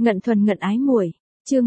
Ngận thuần ngận ái muội, chương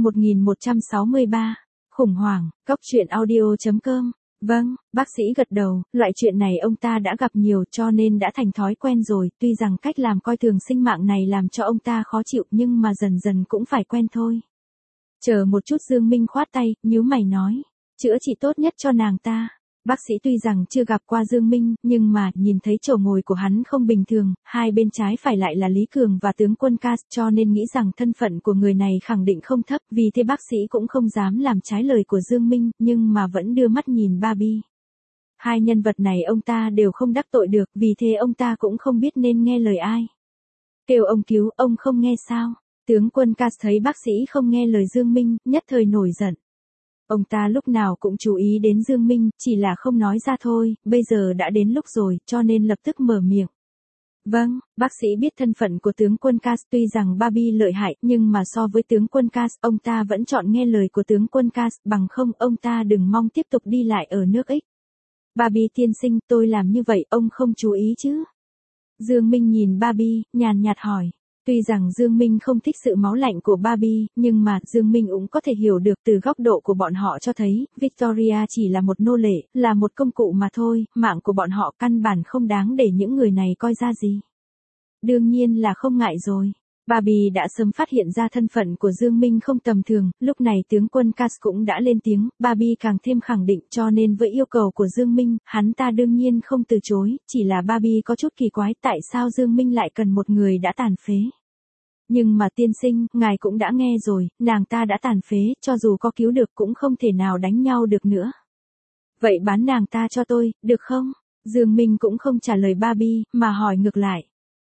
1163, khủng hoảng, cóc truyện audio.com. Vâng, bác sĩ gật đầu, loại chuyện này ông ta đã gặp nhiều cho nên đã thành thói quen rồi, tuy rằng cách làm coi thường sinh mạng này làm cho ông ta khó chịu nhưng mà dần dần cũng phải quen thôi. Chờ một chút, Dương Minh khoát tay, nhíu mày nói, chữa trị tốt nhất cho nàng ta. Bác sĩ tuy rằng chưa gặp qua Dương Minh, nhưng mà nhìn thấy chỗ ngồi của hắn không bình thường, hai bên trái phải lại là Lý Cường và tướng quân Cass, cho nên nghĩ rằng thân phận của người này khẳng định không thấp, vì thế bác sĩ cũng không dám làm trái lời của Dương Minh, nhưng mà vẫn đưa mắt nhìn Barbie. Hai nhân vật này ông ta đều không đắc tội được, vì thế ông ta cũng không biết nên nghe lời ai. Kêu ông cứu, ông không nghe sao? Tướng quân Cass thấy bác sĩ không nghe lời Dương Minh, nhất thời nổi giận. Ông ta lúc nào cũng chú ý đến Dương Minh, chỉ là không nói ra thôi, bây giờ đã đến lúc rồi, cho nên lập tức mở miệng. Vâng, bác sĩ biết thân phận của tướng quân Cass, tuy rằng Barbie lợi hại, nhưng mà so với tướng quân Cass, ông ta vẫn chọn nghe lời của tướng quân Cass, bằng không ông ta đừng mong tiếp tục đi lại ở nước X. Barbie tiên sinh, tôi làm như vậy, ông không chú ý chứ? Dương Minh nhìn Barbie, nhàn nhạt hỏi. Tuy rằng Dương Minh không thích sự máu lạnh của Barbie, nhưng mà Dương Minh cũng có thể hiểu được từ góc độ của bọn họ cho thấy, Victoria chỉ là một nô lệ, là một công cụ mà thôi, mạng của bọn họ căn bản không đáng để những người này coi ra gì. Đương nhiên là không ngại rồi. Barbie đã sớm phát hiện ra thân phận của Dương Minh không tầm thường, lúc này tướng quân Cass cũng đã lên tiếng, Barbie càng thêm khẳng định, cho nên với yêu cầu của Dương Minh, hắn ta đương nhiên không từ chối, chỉ là Barbie có chút kỳ quái tại sao Dương Minh lại cần một người đã tàn phế. Nhưng mà tiên sinh, ngài cũng đã nghe rồi, nàng ta đã tàn phế, cho dù có cứu được cũng không thể nào đánh nhau được nữa. Vậy bán nàng ta cho tôi, được không? Dương Minh cũng không trả lời Barbie, mà hỏi ngược lại.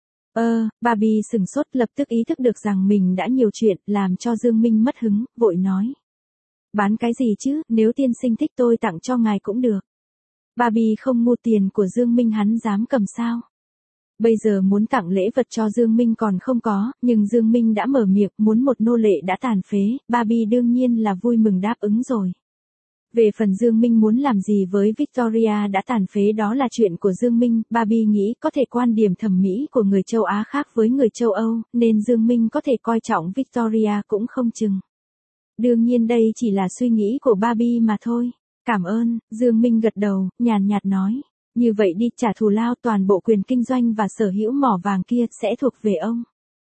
Barbie sừng sốt, lập tức ý thức được rằng mình đã nhiều chuyện, làm cho Dương Minh mất hứng, vội nói. Bán cái gì chứ, nếu tiên sinh thích tôi tặng cho ngài cũng được. Barbie không mua tiền của Dương Minh hắn dám cầm sao? Bây giờ muốn tặng lễ vật cho Dương Minh còn không có, nhưng Dương Minh đã mở miệng muốn một nô lệ đã tàn phế, Barbie đương nhiên là vui mừng đáp ứng rồi. Về phần Dương Minh muốn làm gì với Victoria đã tàn phế đó là chuyện của Dương Minh, Barbie nghĩ có thể quan điểm thẩm mỹ của người châu Á khác với người châu Âu, nên Dương Minh có thể coi trọng Victoria cũng không chừng. Đương nhiên đây chỉ là suy nghĩ của Barbie mà thôi. Cảm ơn, Dương Minh gật đầu, nhàn nhạt nói. Như vậy đi, trả thù lao, toàn bộ quyền kinh doanh và sở hữu mỏ vàng kia sẽ thuộc về ông.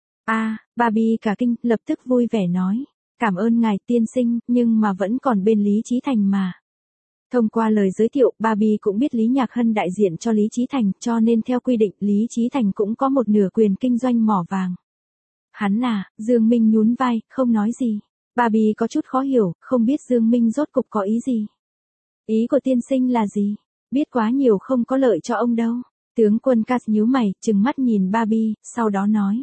Barbie cả kinh, lập tức vui vẻ nói. Cảm ơn ngài tiên sinh, nhưng mà vẫn còn bên Lý Chí Thành mà. Thông qua lời giới thiệu, Barbie cũng biết Lý Nhạc Hân đại diện cho Lý Chí Thành, cho nên theo quy định Lý Chí Thành cũng có một nửa quyền kinh doanh mỏ vàng. Hắn Dương Minh nhún vai, không nói gì. Barbie có chút khó hiểu, không biết Dương Minh rốt cục có ý gì. Ý của tiên sinh là gì? Biết quá nhiều không có lợi cho ông đâu. Tướng quân Cass nhíu mày, trừng mắt nhìn Barbie, sau đó nói.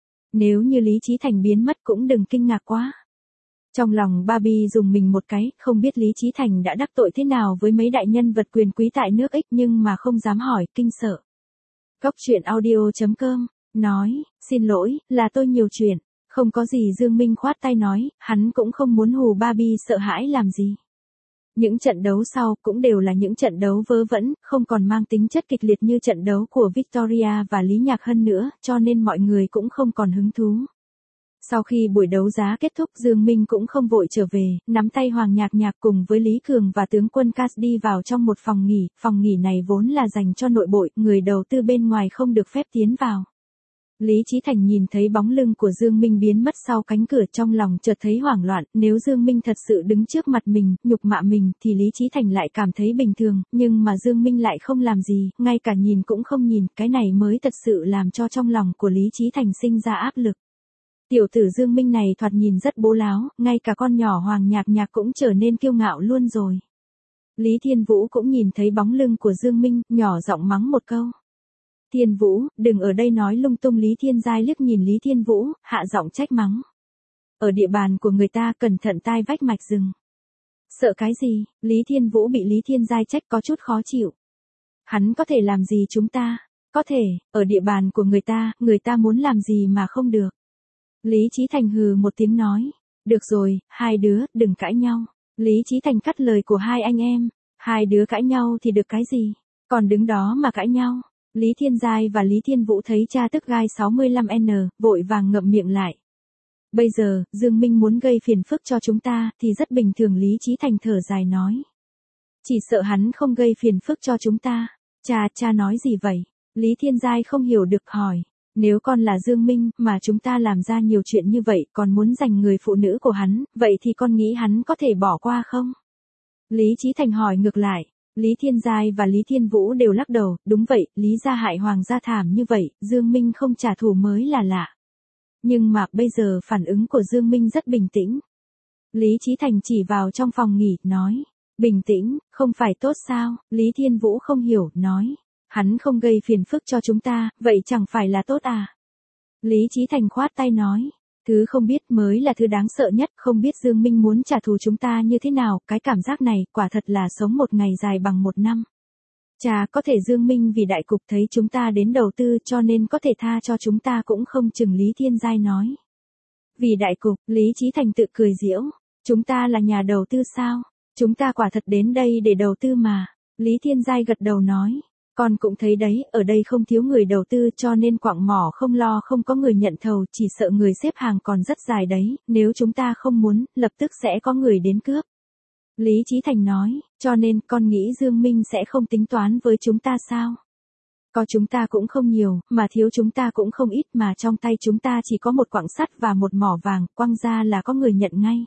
Nếu như Lý Chí Thành biến mất cũng đừng kinh ngạc quá. Trong lòng Barbie dùng mình một cái, không biết Lý Chí Thành đã đắc tội thế nào với mấy đại nhân vật quyền quý tại nước X nhưng mà không dám hỏi, kinh sợ. Cóc truyện audio.com, nói, xin lỗi, là tôi nhiều chuyện, không có gì. Dương Minh khoát tay nói, hắn cũng không muốn hù Barbie sợ hãi làm gì. Những trận đấu sau cũng đều là những trận đấu vớ vẩn, không còn mang tính chất kịch liệt như trận đấu của Victoria và Lý Nhạc Hân nữa, cho nên mọi người cũng không còn hứng thú. Sau khi buổi đấu giá kết thúc, Dương Minh cũng không vội trở về, nắm tay Hoàng Nhạc Nhạc cùng với Lý Cường và tướng quân Cass đi vào trong một phòng nghỉ này vốn là dành cho nội bộ, người đầu tư bên ngoài không được phép tiến vào. Lý Chí Thành nhìn thấy bóng lưng của Dương Minh biến mất sau cánh cửa, trong lòng chợt thấy hoảng loạn, nếu Dương Minh thật sự đứng trước mặt mình, nhục mạ mình, thì Lý Chí Thành lại cảm thấy bình thường, nhưng mà Dương Minh lại không làm gì, ngay cả nhìn cũng không nhìn, cái này mới thật sự làm cho trong lòng của Lý Chí Thành sinh ra áp lực. Tiểu tử Dương Minh này thoạt nhìn rất bố láo, ngay cả con nhỏ Hoàng Nhạc Nhạc cũng trở nên kiêu ngạo luôn rồi. Lý Thiên Vũ cũng nhìn thấy bóng lưng của Dương Minh, nhỏ giọng mắng một câu. Thiên Vũ, đừng ở đây nói lung tung. Lý Thiên Giai liếc nhìn Lý Thiên Vũ, hạ giọng trách mắng. Ở địa bàn của người ta cẩn thận tai vách mạch rừng. Sợ cái gì? Lý Thiên Vũ bị Lý Thiên Giai trách có chút khó chịu. Hắn có thể làm gì chúng ta? Có thể, ở địa bàn của người ta muốn làm gì mà không được. Lý Chí Thành hừ một tiếng nói. Được rồi, hai đứa, đừng cãi nhau. Lý Chí Thành cắt lời của hai anh em. Hai đứa cãi nhau thì được cái gì? Còn đứng đó mà cãi nhau. Lý Thiên Giai và Lý Thiên Vũ thấy cha tức gai 65N, vội vàng ngậm miệng lại. Bây giờ, Dương Minh muốn gây phiền phức cho chúng ta, thì rất bình thường. Lý Chí Thành thở dài nói. Chỉ sợ hắn không gây phiền phức cho chúng ta. Cha nói gì vậy? Lý Thiên Giai không hiểu được hỏi. Nếu con là Dương Minh, mà chúng ta làm ra nhiều chuyện như vậy, còn muốn giành người phụ nữ của hắn, vậy thì con nghĩ hắn có thể bỏ qua không? Lý Chí Thành hỏi ngược lại. Lý Thiên Giai và Lý Thiên Vũ đều lắc đầu, đúng vậy, Lý gia hại Hoàng gia thảm như vậy, Dương Minh không trả thù mới là lạ. Nhưng mà bây giờ phản ứng của Dương Minh rất bình tĩnh. Lý Chí Thành chỉ vào trong phòng nghỉ, nói. Bình tĩnh, không phải tốt sao? Lý Thiên Vũ không hiểu, nói. Hắn không gây phiền phức cho chúng ta, vậy chẳng phải là tốt à? Lý Chí Thành khoát tay nói. Thứ không biết mới là thứ đáng sợ nhất, không biết Dương Minh muốn trả thù chúng ta như thế nào, cái cảm giác này, quả thật là sống một ngày dài bằng một năm. Chà, có thể Dương Minh vì đại cục thấy chúng ta đến đầu tư cho nên có thể tha cho chúng ta cũng không chừng. Lý Thiên Giai nói. Vì đại cục, Lý Chí Thành tự cười giễu. Chúng ta là nhà đầu tư sao? Chúng ta quả thật đến đây để đầu tư mà. Lý Thiên Giai gật đầu nói. Con cũng thấy đấy, ở đây không thiếu người đầu tư cho nên quặng mỏ không lo không có người nhận thầu, chỉ sợ người xếp hàng còn rất dài đấy, nếu chúng ta không muốn, lập tức sẽ có người đến cướp. Lý Chí Thành nói, cho nên con nghĩ Dương Minh sẽ không tính toán với chúng ta sao? Có chúng ta cũng không nhiều, mà thiếu chúng ta cũng không ít, mà trong tay chúng ta chỉ có một quặng sắt và một mỏ vàng, quăng ra là có người nhận ngay.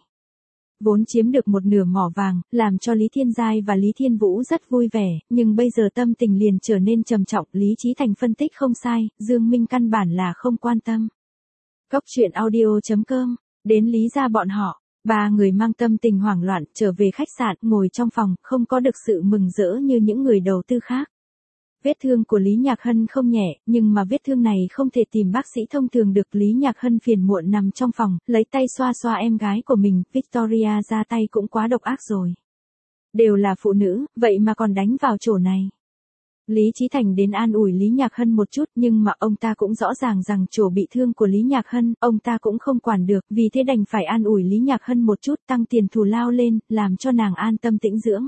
Vốn chiếm được một nửa mỏ vàng, làm cho Lý Thiên Giai và Lý Thiên Vũ rất vui vẻ, nhưng bây giờ tâm tình liền trở nên trầm trọng. Lý Chí Thành phân tích không sai, Dương Minh căn bản là không quan tâm. Góc truyện audio.com, đến Lý gia bọn họ, ba người mang tâm tình hoảng loạn trở về khách sạn, ngồi trong phòng, không có được sự mừng rỡ như những người đầu tư khác. Vết thương của Lý Nhạc Hân không nhẹ, nhưng mà vết thương này không thể tìm bác sĩ thông thường được. Lý Nhạc Hân phiền muộn nằm trong phòng, lấy tay xoa xoa em gái của mình. Victoria ra tay cũng quá độc ác rồi. Đều là phụ nữ, vậy mà còn đánh vào chỗ này. Lý Chí Thành đến an ủi Lý Nhạc Hân một chút, nhưng mà ông ta cũng rõ ràng rằng chỗ bị thương của Lý Nhạc Hân, ông ta cũng không quản được, vì thế đành phải an ủi Lý Nhạc Hân một chút, tăng tiền thù lao lên, làm cho nàng an tâm tĩnh dưỡng.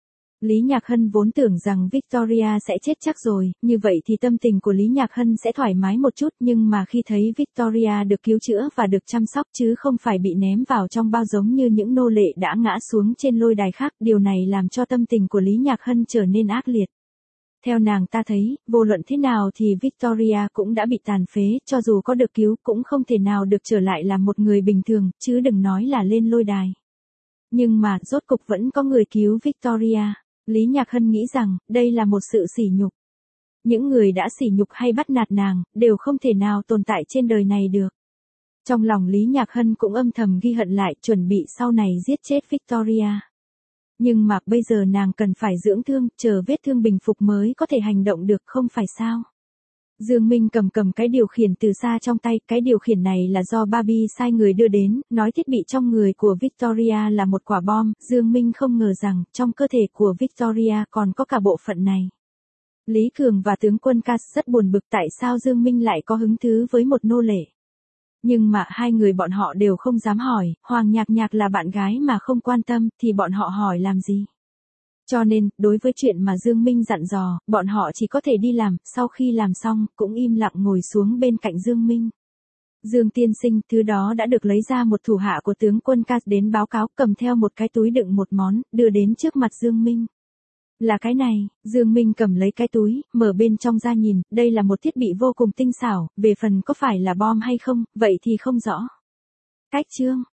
Lý Nhạc Hân vốn tưởng rằng Victoria sẽ chết chắc rồi, như vậy thì tâm tình của Lý Nhạc Hân sẽ thoải mái một chút, nhưng mà khi thấy Victoria được cứu chữa và được chăm sóc chứ không phải bị ném vào trong bao giống như những nô lệ đã ngã xuống trên lôi đài khác, điều này làm cho tâm tình của Lý Nhạc Hân trở nên ác liệt. Theo nàng ta thấy, vô luận thế nào thì Victoria cũng đã bị tàn phế, cho dù có được cứu cũng không thể nào được trở lại là một người bình thường, chứ đừng nói là lên lôi đài. Nhưng mà, rốt cục vẫn có người cứu Victoria. Lý Nhạc Hân nghĩ rằng, đây là một sự sỉ nhục. Những người đã sỉ nhục hay bắt nạt nàng, đều không thể nào tồn tại trên đời này được. Trong lòng Lý Nhạc Hân cũng âm thầm ghi hận lại, chuẩn bị sau này giết chết Victoria. Nhưng mà bây giờ nàng cần phải dưỡng thương, chờ vết thương bình phục mới có thể hành động được, không phải sao? Dương Minh cầm cái điều khiển từ xa trong tay, cái điều khiển này là do Barbie sai người đưa đến, nói thiết bị trong người của Victoria là một quả bom, Dương Minh không ngờ rằng, trong cơ thể của Victoria còn có cả bộ phận này. Lý Cường và tướng quân Cass rất buồn bực tại sao Dương Minh lại có hứng thú với một nô lệ. Nhưng mà hai người bọn họ đều không dám hỏi, Hoàng Nhạc Nhạc là bạn gái mà không quan tâm, thì bọn họ hỏi làm gì? Cho nên, đối với chuyện mà Dương Minh dặn dò, bọn họ chỉ có thể đi làm, sau khi làm xong, cũng im lặng ngồi xuống bên cạnh Dương Minh. Dương tiên sinh, thứ đó đã được lấy ra. Một thủ hạ của tướng quân Cass đến báo cáo, cầm theo một cái túi đựng một món, đưa đến trước mặt Dương Minh. Là cái này, Dương Minh cầm lấy cái túi, mở bên trong ra nhìn, đây là một thiết bị vô cùng tinh xảo, về phần có phải là bom hay không, vậy thì không rõ. Cách chương